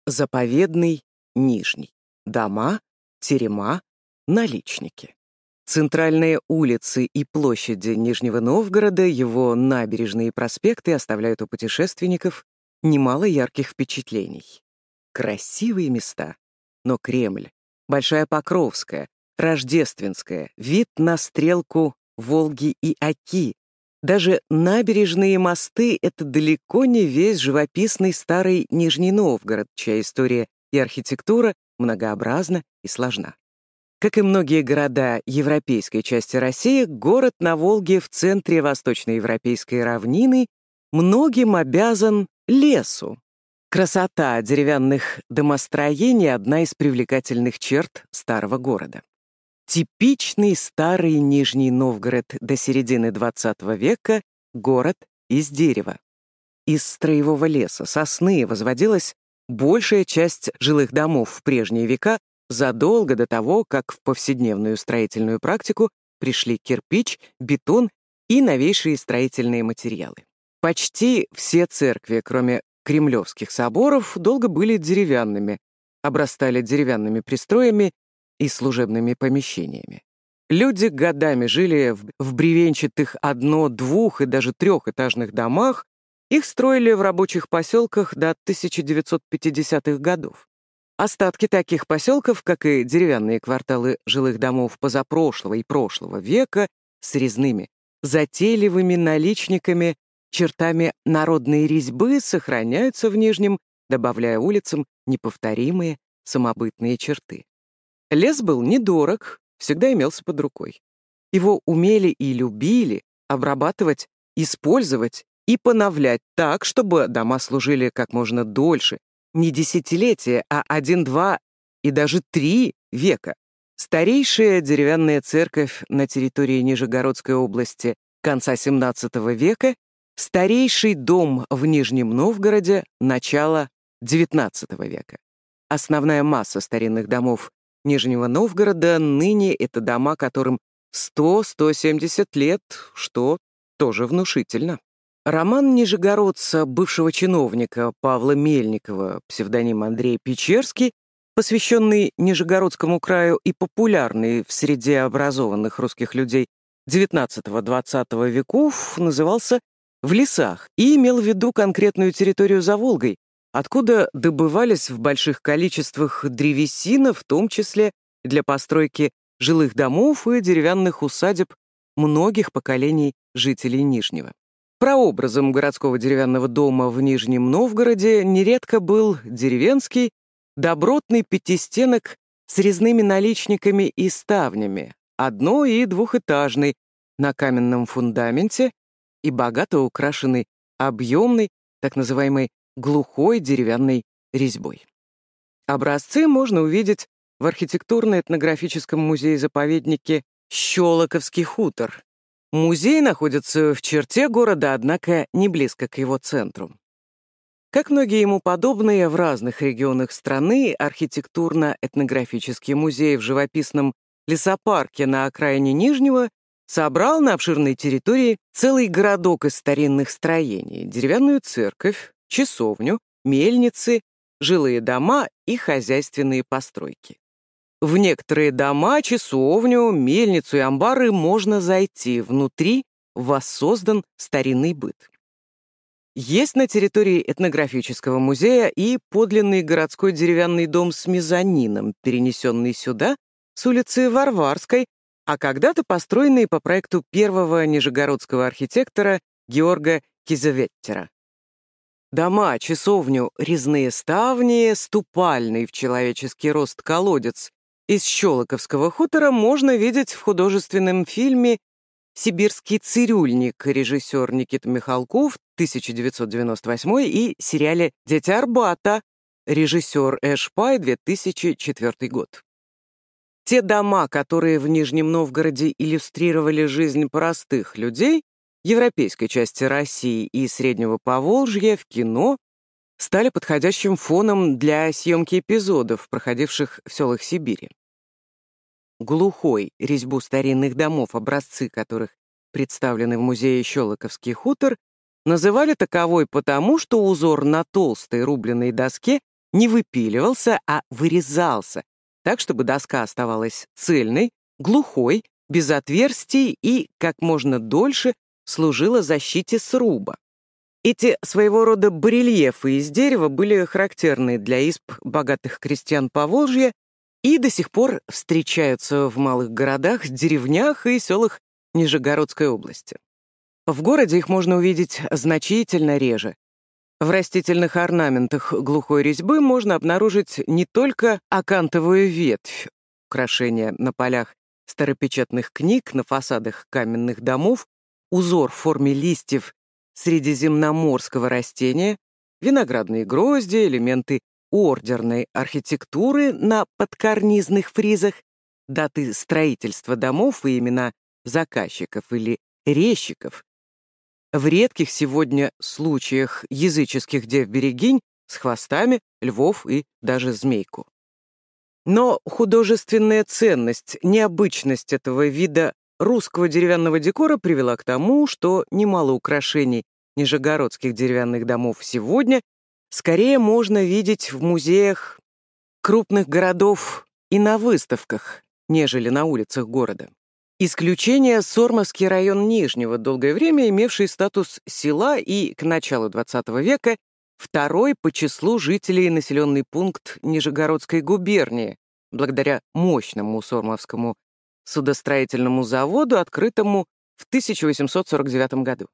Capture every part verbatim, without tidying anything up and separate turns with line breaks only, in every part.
Заповедный Нижний. Дома, терема, наличники. Центральные улицы и площади Нижнего Новгорода, его набережные и проспекты оставляют у путешественников немало ярких впечатлений. Красивые места, но Кремль, Большая Покровская, Рождественская, вид на стрелку Волги и Оки, даже набережные и мосты — это далеко не весь живописный старый Нижний Новгород, чья история и архитектура многообразна и сложна. Как и многие города европейской части России, город на Волге в центре восточноевропейской равнины многим обязан лесу. Красота деревянных домостроений — одна из привлекательных черт старого города. Типичный старый Нижний Новгород до середины двадцатого века — город из дерева. Из строевого леса, сосны, возводилась большая часть жилых домов в прежние века, задолго до того, как в повседневную строительную практику пришли кирпич, бетон и новейшие строительные материалы. Почти все церкви, кроме кремлевских соборов, долго были деревянными, обрастали деревянными пристроями и служебными помещениями. Люди годами жили в, в бревенчатых одно-, двух- и даже трехэтажных домах, их строили в рабочих поселках до тысяча девятьсот пятидесятых годов. Остатки таких поселков, как и деревянные кварталы жилых домов позапрошлого и прошлого века, с резными, затейливыми наличниками, чертами народной резьбы, сохраняются в Нижнем, добавляя улицам неповторимые самобытные черты. Лес был недорог, всегда имелся под рукой. Его умели и любили обрабатывать, использовать и поновлять так, чтобы дома служили как можно дольше, не десятилетия, а один-два и даже три века. Старейшая деревянная церковь на территории Нижегородской области конца семнадцатого века, старейший дом в Нижнем Новгороде начала девятнадцатого века. Основная масса старинных домов Нижнего Новгорода ныне это дома, которым сто - сто семьдесят лет, что тоже внушительно. Роман нижегородца, бывшего чиновника Павла Мельникова, псевдоним Андрей Печерский, посвященный Нижегородскому краю и популярный в среде образованных русских людей девятнадцатого-двадцатого веков, назывался «В лесах» и имел в виду конкретную территорию за Волгой, откуда добывались в больших количествах древесина, в том числе для постройки жилых домов и деревянных усадеб многих поколений жителей Нижнего. Прообразом городского деревянного дома в Нижнем Новгороде нередко был деревенский, добротный пятистенок с резными наличниками и ставнями, одно- и двухэтажный, на каменном фундаменте и богато украшенный объемной, так называемой глухой деревянной резьбой. Образцы можно увидеть в архитектурно-этнографическом музее-заповеднике Щелоковский хутор. Музей находится в черте города, однако не близко к его центру. Как многие ему подобные в разных регионах страны, архитектурно-этнографический музей в живописном лесопарке на окраине Нижнего собрал на обширной территории целый городок из старинных строений, деревянную церковь, часовню, мельницы, жилые дома и хозяйственные постройки. В некоторые дома, часовню, мельницу и амбары можно зайти, внутри воссоздан старинный быт. Есть на территории этнографического музея и подлинный городской деревянный дом с мезонином, перенесенный сюда с улицы Варварской, а когда-то построенный по проекту первого нижегородского архитектора Георга Кизеветтера. Дома, часовню, резные ставни, ступальный в человеческий рост колодец из Щелоковского хутора можно видеть в художественном фильме «Сибирский цирюльник», режиссер Никита Михалков, тысяча девятьсот девяносто восьмой, и сериале «Дети Арбата», режиссер Эш Пай, две тысячи четвёртый год. Те дома, которые в Нижнем Новгороде иллюстрировали жизнь простых людей европейской части России и Среднего Поволжья в кино, стали подходящим фоном для съемки эпизодов, проходивших в селах Сибири. Глухой резьбу старинных домов, образцы которых представлены в музее Щелоковский хутор, называли таковой потому, что узор на толстой рубленой доске не выпиливался, а вырезался, так, чтобы доска оставалась цельной, глухой, без отверстий и как можно дольше служила защите сруба. Эти своего рода барельефы из дерева были характерны для изб богатых крестьян Поволжья и до сих пор встречаются в малых городах, деревнях и селах Нижегородской области. В городе их можно увидеть значительно реже. В растительных орнаментах глухой резьбы можно обнаружить не только акантовую ветвь, украшения на полях старопечатных книг, на фасадах каменных домов, узор в форме листьев средиземноморского растения, виноградные грозди, элементы ордерной архитектуры на подкарнизных фризах, даты строительства домов и имена заказчиков или резчиков. В редких сегодня случаях языческих дев-берегинь с хвостами, львов и даже змейку. Но художественная ценность, необычность этого вида русского деревянного декора привела к тому, что немало украшений нижегородских деревянных домов сегодня скорее можно видеть в музеях крупных городов и на выставках, нежели на улицах города. Исключение — Сормовский район Нижнего, долгое время имевший статус села и к началу двадцатого века второй по числу жителей населенный пункт Нижегородской губернии, благодаря мощному Сормовскому судостроительному заводу, открытому в тысяча восемьсот сорок девятом году.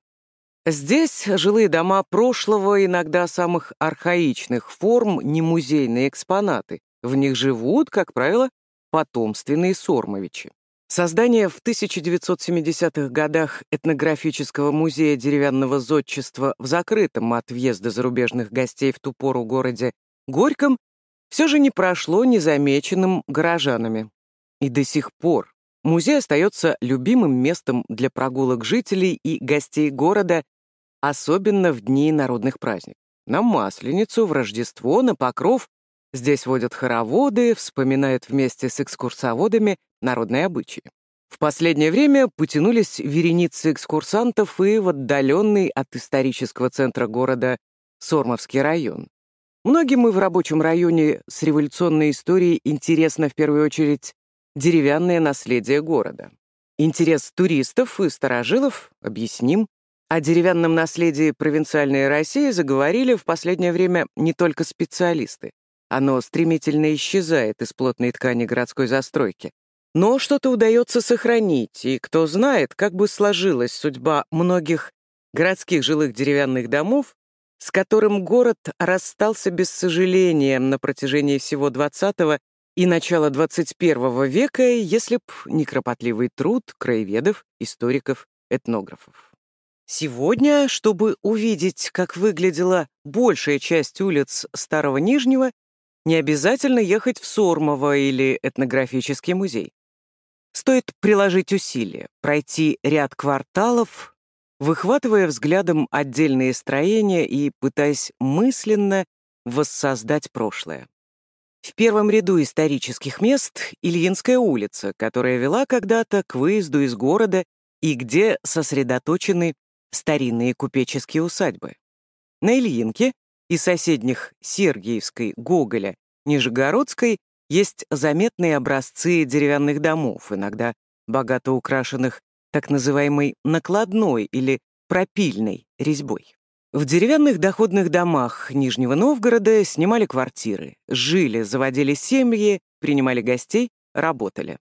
Здесь жилые дома прошлого, иногда самых архаичных форм, не музейные экспонаты. В них живут, как правило, потомственные сормовичи. Создание в тысяча девятьсот семидесятых годах этнографического музея деревянного зодчества в закрытом от въезда зарубежных гостей в ту пору городе Горьком все же не прошло незамеченным горожанами. И до сих пор музей остается любимым местом для прогулок жителей и гостей города, особенно в дни народных праздников. На Масленицу, в Рождество, на Покров здесь водят хороводы, вспоминают вместе с экскурсоводами народные обычаи. В последнее время потянулись вереницы экскурсантов и в отдаленный от исторического центра города Сормовский район. Многим и в рабочем районе с революционной историей интересно в первую очередь деревянное наследие города. Интерес туристов и старожилов объясним. О деревянном наследии провинциальной России заговорили в последнее время не только специалисты. Оно стремительно исчезает из плотной ткани городской застройки. Но что-то удается сохранить, и кто знает, как бы сложилась судьба многих городских жилых деревянных домов, с которым город расстался без сожаления на протяжении всего двадцатого и начала двадцать первого века, если б не кропотливый труд краеведов, историков, этнографов. Сегодня, чтобы увидеть, как выглядела большая часть улиц Старого Нижнего, не обязательно ехать в Сормово или этнографический музей. Стоит приложить усилия, пройти ряд кварталов, выхватывая взглядом отдельные строения и пытаясь мысленно воссоздать прошлое. В первом ряду исторических мест Ильинская улица, которая вела когда-то к выезду из города и где сосредоточены старинные купеческие усадьбы. На Ильинке и соседних Сергиевской, Гоголя, Нижегородской есть заметные образцы деревянных домов, иногда богато украшенных так называемой накладной или пропильной резьбой. В деревянных доходных домах Нижнего Новгорода снимали квартиры, жили, заводили семьи, принимали гостей, работали.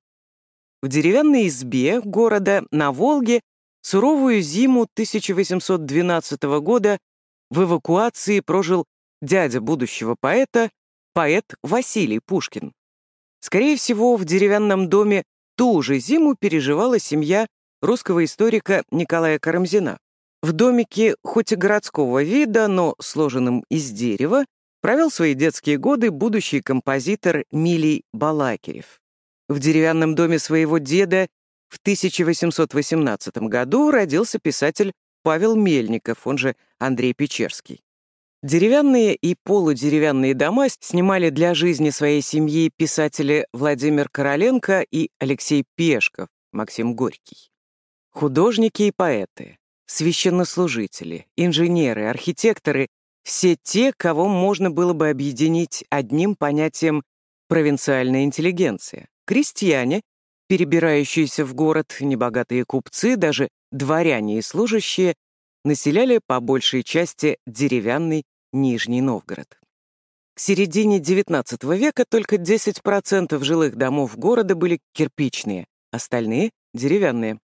В деревянной избе города на Волге суровую зиму тысяча восемьсот двенадцатого года в эвакуации прожил дядя будущего поэта, поэт Василий Пушкин. Скорее всего, в деревянном доме ту же зиму переживала семья русского историка Николая Карамзина. В домике, хоть и городского вида, но сложенном из дерева, провел свои детские годы будущий композитор Милий Балакирев. В деревянном доме своего деда в тысяча восемьсот восемнадцатом году родился писатель Павел Мельников, он же Андрей Печерский. Деревянные и полудеревянные дома снимали для жизни своей семьи писатели Владимир Короленко и Алексей Пешков, Максим Горький. Художники и поэты, священнослужители, инженеры, архитекторы — все те, кого можно было бы объединить одним понятием провинциальная интеллигенция. Крестьяне, перебирающиеся в город, небогатые купцы, даже дворяне и служащие, населяли по большей части деревянный Нижний Новгород. К середине девятнадцатого века только десять процентов жилых домов города были кирпичные, остальные — деревянные.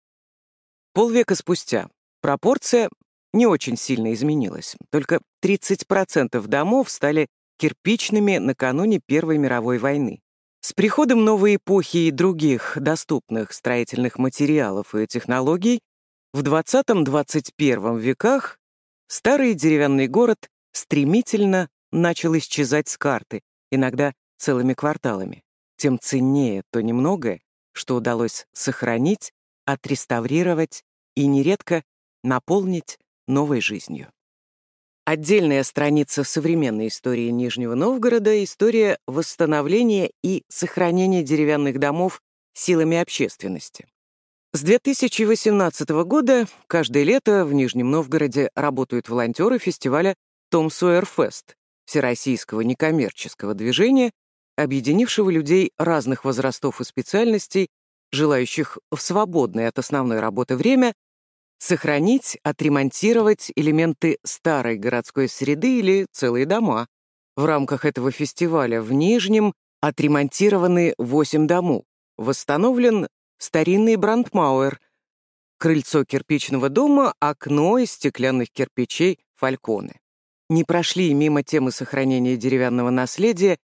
Полвека спустя пропорция не очень сильно изменилась. Только тридцать процентов домов стали кирпичными накануне Первой мировой войны. С приходом новой эпохи и других доступных строительных материалов и технологий в двадцатом-двадцать первом веках старый деревянный город стремительно начал исчезать с карты, иногда целыми кварталами. Тем ценнее то немногое, что удалось сохранить, отреставрировать и нередко наполнить новой жизнью. Отдельная страница в современной истории Нижнего Новгорода — история восстановления и сохранения деревянных домов силами общественности. С две тысячи восемнадцатого года каждое лето в Нижнем Новгороде работают волонтеры фестиваля «Том Сойер Фест» всероссийского некоммерческого движения, объединившего людей разных возрастов и специальностей, желающих в свободное от основной работы время сохранить, отремонтировать элементы старой городской среды или целые дома. В рамках этого фестиваля в Нижнем отремонтированы восемь домов. Восстановлен старинный брандмауэр, крыльцо кирпичного дома, окно из стеклянных кирпичей фальконы. Не прошли мимо темы сохранения деревянного наследия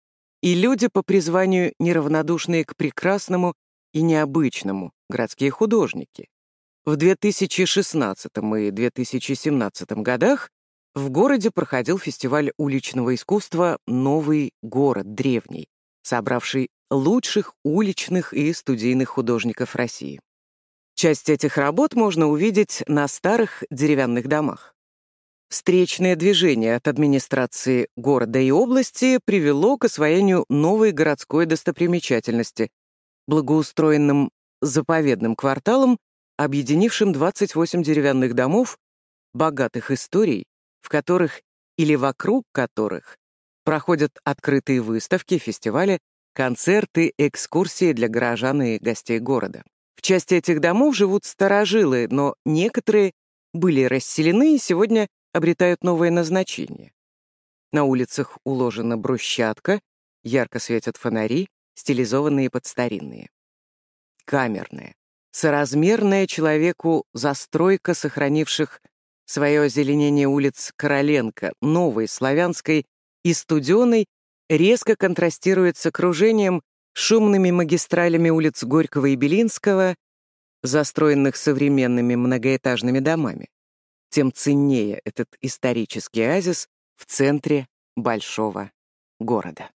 и люди по призванию неравнодушные к прекрасному и необычному городские художники. В две тысячи шестнадцатом и две тысячи семнадцатом годах в городе проходил фестиваль уличного искусства «Новый город древний», собравший лучших уличных и студийных художников России. Часть этих работ можно увидеть на старых деревянных домах. Встречное движение от администрации города и области привело к освоению новой городской достопримечательности, благоустроенным заповедным кварталом, объединившим двадцать восемь деревянных домов, богатых историй, в которых или вокруг которых проходят открытые выставки, фестивали, концерты, экскурсии для горожан и гостей города. В части этих домов живут старожилы, но некоторые были расселены и сегодня обретают новое назначение. На улицах уложена брусчатка, ярко светят фонари, стилизованные под старинные. Камерная, соразмерная человеку застройка, сохранивших свое озеленение улиц Короленко, Новой, Славянской и Студеной, резко контрастирует с окружением, шумными магистралями улиц Горького и Белинского, застроенных современными многоэтажными домами. Тем ценнее этот исторический оазис в центре большого города.